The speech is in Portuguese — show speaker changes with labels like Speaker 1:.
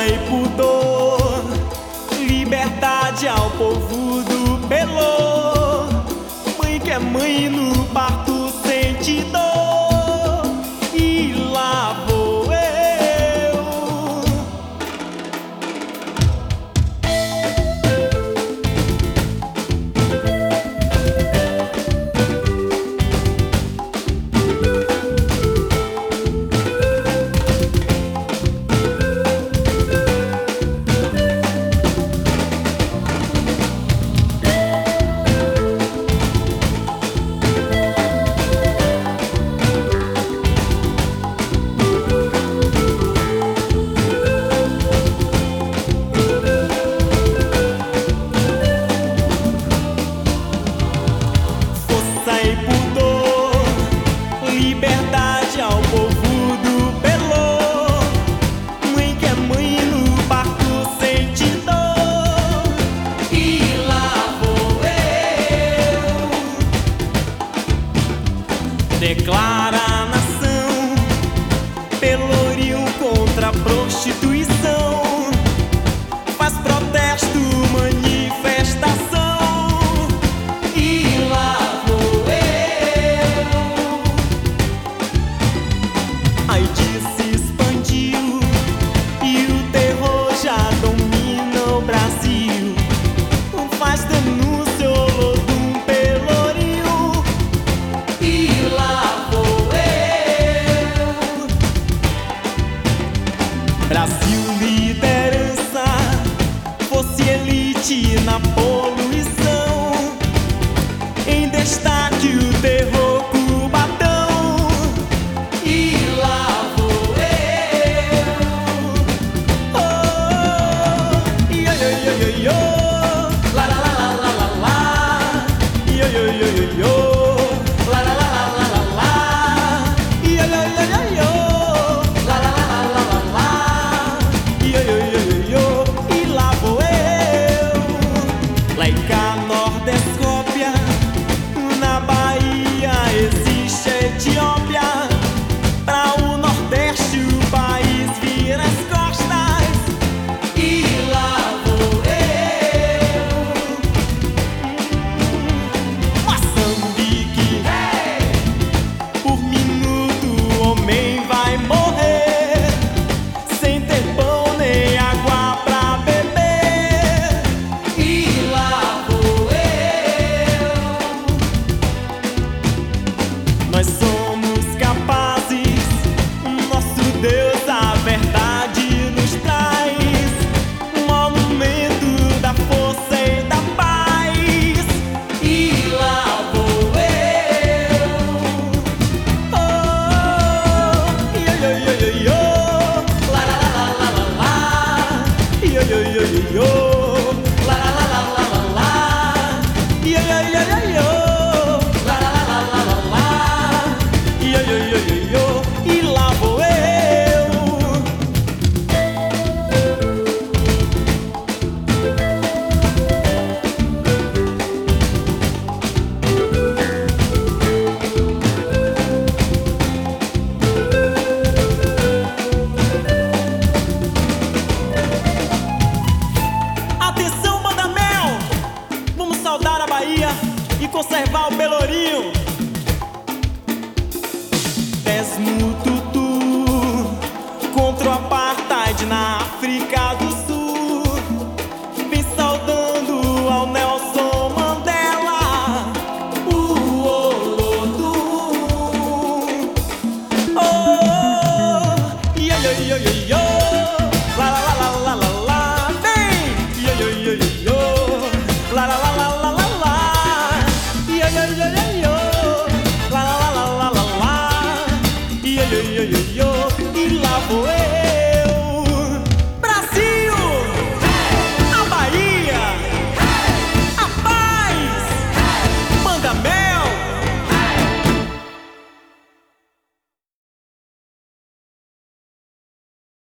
Speaker 1: e pudor, liberdade ao povo do Pelô. Mãe que é mãe no parto sente dor, e lá vou eu. E pudor, liberdade ao povo do Pelô. Mãe que é mãe no parto sente dor, e lá vou eu. Declara a nação, Pelourinho contra a prostituição. Faz protesto, manifestação. A AIDS se expandiu e o terror já domina o Brasil. Faz denúncia, Olodum, Pelourinho, e lá vou eu. Brasil, liderança, fosse elite na poluição. Em destaque o terror cubatão, e lá vou eu. Oh, yo, yo, yo, yo, yo. La, la, la, la, la, la. Yo, yo, yo, yo, yo. La, la, la, la, la, la, la. Yo, yo, yo, yo, yo. La, la, la, la, la, la, la. Yo, yo, yo, yo, yo. E lá vou eu. Lá em cá, Nordescópia, na Bahia existe a Etiópia. Pra o Nordeste o país vira as costas, e lá vou eu. Moçambique, hey! Por minuto o homem vai morrer, sem ter pão nem água pra beber, e lá vou eu. Nós somos capazes, nosso Deus a verdade nos traz, monumento da força e da paz, e lá vou eu. Oh, yo, yo, yo, yo, yo. La, la, la, la, la, la. Yo, yo, yo, yo, yo. La, la, la, la, la, la, la. Yo, yo, yo, yo, yo. La, la, la, la, la, la, la. Yo, yo, yo, yo, yo. E lá vou eu. Atenção, banda mel, vamos saudar a Bahia e conservar o Pelourinho.